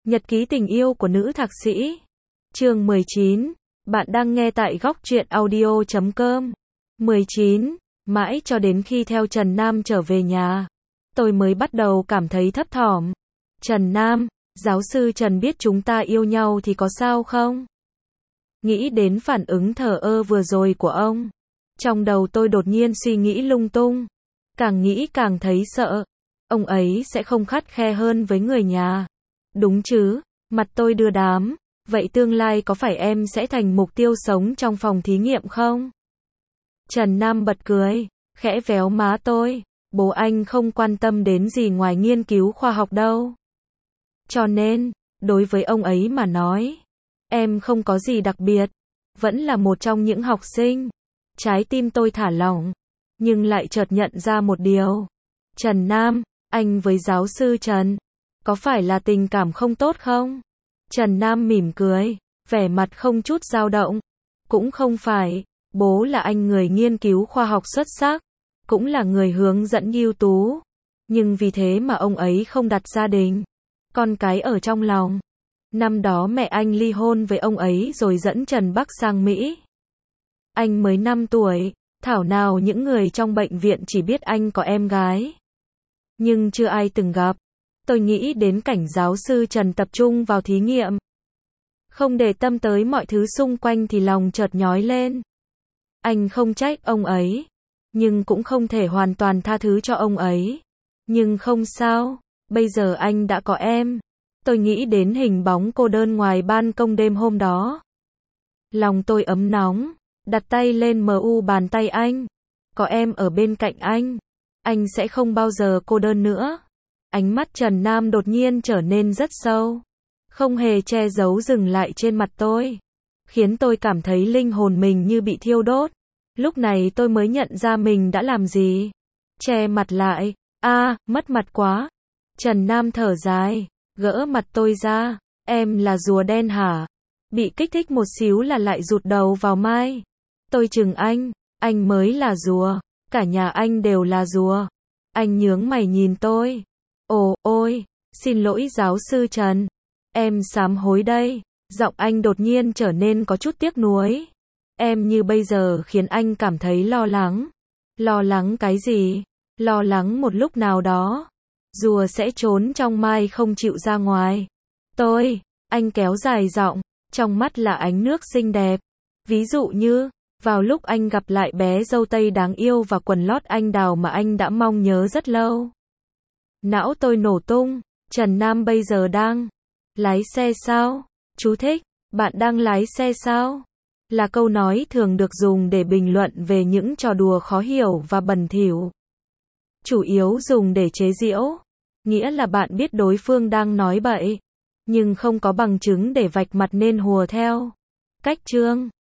Nhật ký tình yêu của nữ thạc sĩ. Chương 19. Bạn đang nghe tại góc truyện audio.com. 19. Mãi cho đến khi theo Trần Nam trở về nhà, tôi mới bắt đầu cảm thấy thấp thỏm. Trần Nam, giáo sư Trần biết chúng ta yêu nhau thì có sao không? Nghĩ đến phản ứng thờ ơ vừa rồi của ông, trong đầu tôi đột nhiên suy nghĩ lung tung. Càng nghĩ càng thấy sợ. Ông ấy sẽ không khắt khe hơn với người nhà. Đúng chứ, mặt tôi đưa đám. Vậy tương lai có phải em sẽ thành mục tiêu sống trong phòng thí nghiệm không? Trần Nam bật cười, khẽ véo má tôi. Bố anh không quan tâm đến gì ngoài nghiên cứu khoa học đâu. Cho nên, đối với ông ấy mà nói, em không có gì đặc biệt. Vẫn là một trong những học sinh. Trái tim tôi thả lỏng, nhưng lại chợt nhận ra một điều. Trần Nam, anh với giáo sư Trần, có phải là tình cảm không tốt không? Trần Nam mỉm cười, vẻ mặt không chút dao động. Cũng không phải, bố là anh người nghiên cứu khoa học xuất sắc, cũng là người hướng dẫn ưu tú. Nhưng vì thế mà ông ấy không đặt gia đình, con cái ở trong lòng. Năm đó mẹ anh ly hôn với ông ấy rồi dẫn Trần Bắc sang Mỹ. Anh mới 5 tuổi, thảo nào những người trong bệnh viện chỉ biết anh có em gái. Nhưng chưa ai từng gặp. Tôi nghĩ đến cảnh giáo sư Trần tập trung vào thí nghiệm, không để tâm tới mọi thứ xung quanh thì lòng chợt nhói lên. Anh không trách ông ấy, nhưng cũng không thể hoàn toàn tha thứ cho ông ấy. Nhưng không sao, bây giờ anh đã có em. Tôi nghĩ đến hình bóng cô đơn ngoài ban công đêm hôm đó. Lòng tôi ấm nóng, đặt tay lên bàn tay anh. Có em ở bên cạnh anh sẽ không bao giờ cô đơn nữa. Ánh mắt Trần Nam đột nhiên trở nên rất sâu, không hề che giấu dừng lại trên mặt tôi, khiến tôi cảm thấy linh hồn mình như bị thiêu đốt. Lúc này tôi mới nhận ra mình đã làm gì. Che mặt lại, mất mặt quá. Trần Nam thở dài, gỡ mặt tôi ra. Em là rùa đen hả? Bị kích thích một xíu là lại rụt đầu vào mai. Tôi chừng anh mới là rùa, cả nhà anh đều là rùa. Anh nhướng mày nhìn tôi. Ôi, xin lỗi giáo sư Trần. Em sám hối đây. Giọng anh đột nhiên trở nên có chút tiếc nuối. Em như bây giờ khiến anh cảm thấy lo lắng. Lo lắng cái gì? Lo lắng một lúc nào đó, rùa sẽ trốn trong mai không chịu ra ngoài. Anh kéo dài giọng, trong mắt là ánh nước xinh đẹp. Ví dụ như, vào lúc anh gặp lại bé dâu tây đáng yêu và quần lót anh đào mà anh đã mong nhớ rất lâu. Não tôi nổ tung. Trần Nam bây giờ đang lái xe sao? Chú thích, bạn đang lái xe sao? Là câu nói thường được dùng để bình luận về những trò đùa khó hiểu và bẩn thỉu. Chủ yếu dùng để chế giễu, nghĩa là bạn biết đối phương đang nói bậy, nhưng không có bằng chứng để vạch mặt nên hùa theo. Cách chương